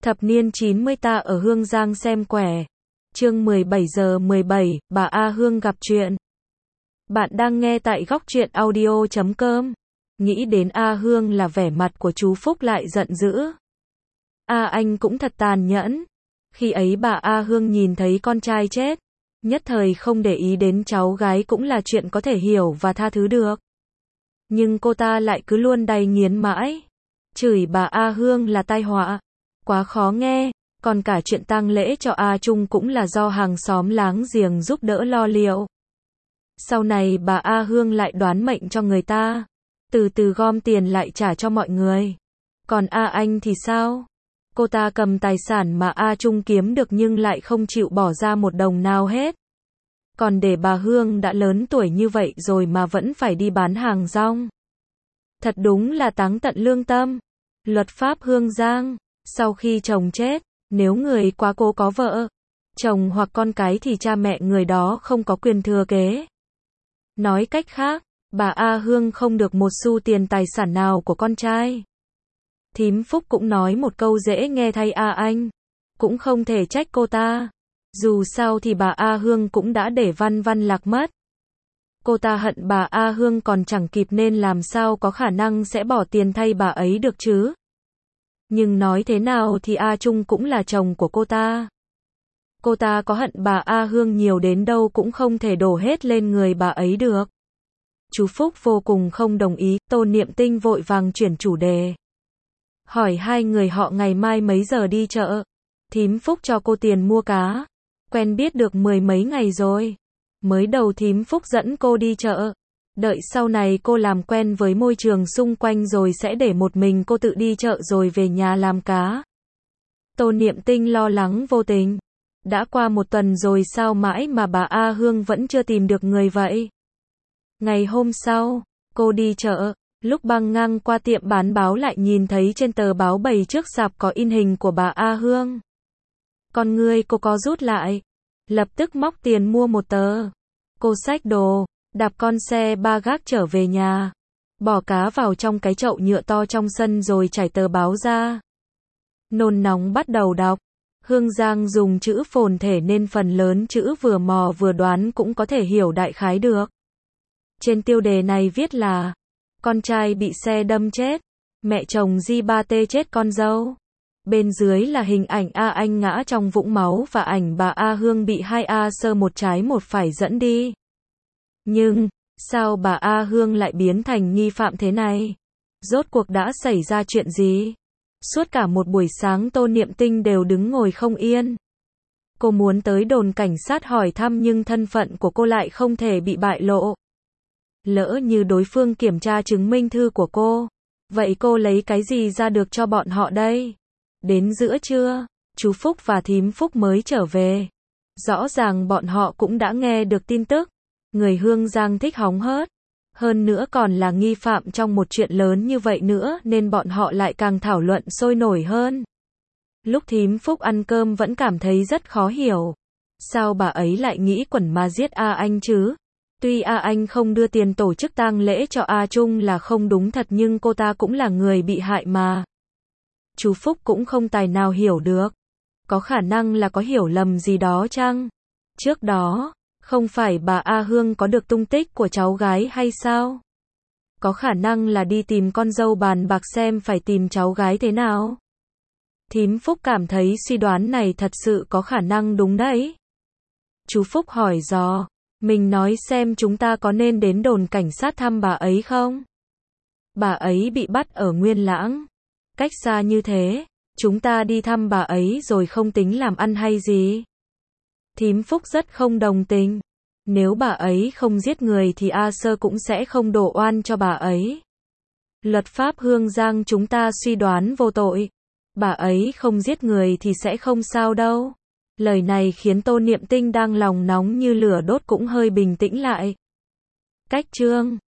Thập niên 90 ta ở Hương Giang xem quẻ. Chương 17 giờ 17, bà A Hương gặp chuyện. Bạn đang nghe tại góc truyện audio.com. Nghĩ đến A Hương là vẻ mặt của chú Phúc lại giận dữ. Anh cũng thật tàn nhẫn. Khi ấy bà A Hương nhìn thấy con trai chết, nhất thời không để ý đến cháu gái cũng là chuyện có thể hiểu và tha thứ được. Nhưng cô ta lại cứ luôn đay nghiến mãi. Chửi bà A Hương là tai họa. Quá khó nghe, còn cả chuyện tang lễ cho A Trung cũng là do hàng xóm láng giềng giúp đỡ lo liệu. Sau này bà A Hương lại đoán mệnh cho người ta, từ từ gom tiền lại trả cho mọi người. Còn A Anh thì sao? Cô ta cầm tài sản mà A Trung kiếm được nhưng lại không chịu bỏ ra một đồng nào hết. Còn để bà Hương đã lớn tuổi như vậy rồi mà vẫn phải đi bán hàng rong. Thật đúng là táng tận lương tâm. Luật pháp Hương Giang, sau khi chồng chết, nếu người quá cố có vợ, chồng hoặc con cái thì cha mẹ người đó không có quyền thừa kế. Nói cách khác, bà A Hương không được một xu tiền tài sản nào của con trai. Thím Phúc cũng nói một câu dễ nghe thay A Anh, cũng không thể trách cô ta. Dù sao thì bà A Hương cũng đã để Văn Văn lạc mất. Cô ta hận bà A Hương còn chẳng kịp nên làm sao có khả năng sẽ bỏ tiền thay bà ấy được chứ. Nhưng nói thế nào thì A Trung cũng là chồng của cô ta. Cô ta có hận bà A Hương nhiều đến đâu cũng không thể đổ hết lên người bà ấy được. Chú Phúc vô cùng không đồng ý, Tô Niệm Tinh vội vàng chuyển chủ đề. Hỏi hai người họ ngày mai mấy giờ đi chợ. Thím Phúc cho cô tiền mua cá. Quen biết được 10 mấy ngày rồi. Mới đầu thím Phúc dẫn cô đi chợ. Đợi sau này cô làm quen với môi trường xung quanh rồi sẽ để một mình cô tự đi chợ rồi về nhà làm cá. Tô Niệm Tinh lo lắng vô tình. Đã qua một tuần rồi sao mãi mà bà A Hương vẫn chưa tìm được người vậy? Ngày hôm sau, cô đi chợ, lúc băng ngang qua tiệm bán báo lại nhìn thấy trên tờ báo bày trước sạp có in hình của bà A Hương. Con ngươi cô có rút lại, lập tức móc tiền mua một tờ. Cô xách đồ, đạp con xe ba gác trở về nhà, bỏ cá vào trong cái chậu nhựa to trong sân rồi trải tờ báo ra. Nôn nóng bắt đầu đọc. Hương Giang dùng chữ phồn thể nên phần lớn chữ vừa mò vừa đoán cũng có thể hiểu đại khái được. Trên tiêu đề này viết là con trai bị xe đâm chết, mẹ chồng di ba tê chết con dâu. Bên dưới là hình ảnh A Anh ngã trong vũng máu và ảnh bà A Hương bị hai A sơ một trái một phải dẫn đi. Nhưng, sao bà A Hương lại biến thành nghi phạm thế này? Rốt cuộc đã xảy ra chuyện gì? Suốt cả một buổi sáng Tô Niệm Tinh đều đứng ngồi không yên. Cô muốn tới đồn cảnh sát hỏi thăm nhưng thân phận của cô lại không thể bị bại lộ. Lỡ như đối phương kiểm tra chứng minh thư của cô, vậy cô lấy cái gì ra được cho bọn họ đây? Đến giữa trưa, chú Phúc và thím Phúc mới trở về. Rõ ràng bọn họ cũng đã nghe được tin tức. Người Hương Giang thích hóng hớt. Hơn nữa còn là nghi phạm trong một chuyện lớn như vậy nữa nên bọn họ lại càng thảo luận sôi nổi hơn. Lúc thím Phúc ăn cơm vẫn cảm thấy rất khó hiểu. Sao bà ấy lại nghĩ quẩn mà giết A Anh chứ? Tuy A Anh không đưa tiền tổ chức tang lễ cho A Trung là không đúng thật nhưng cô ta cũng là người bị hại mà. Chú Phúc cũng không tài nào hiểu được. Có khả năng là có hiểu lầm gì đó chăng? Trước đó, không phải bà A Hương có được tung tích của cháu gái hay sao? Có khả năng là đi tìm con dâu bàn bạc xem phải tìm cháu gái thế nào? Thím Phúc cảm thấy suy đoán này thật sự có khả năng đúng đấy. Chú Phúc hỏi dò, mình nói xem chúng ta có nên đến đồn cảnh sát thăm bà ấy không? Bà ấy bị bắt ở Nguyên Lãng. Cách xa như thế, chúng ta đi thăm bà ấy rồi không tính làm ăn hay gì? Thím Phúc rất không đồng tình. Nếu bà ấy không giết người thì A Sơ cũng sẽ không đổ oan cho bà ấy. Luật pháp Hương Giang chúng ta suy đoán vô tội. Bà ấy không giết người thì sẽ không sao đâu. Lời này khiến Tô Niệm Tinh đang lòng nóng như lửa đốt cũng hơi bình tĩnh lại. Cách chương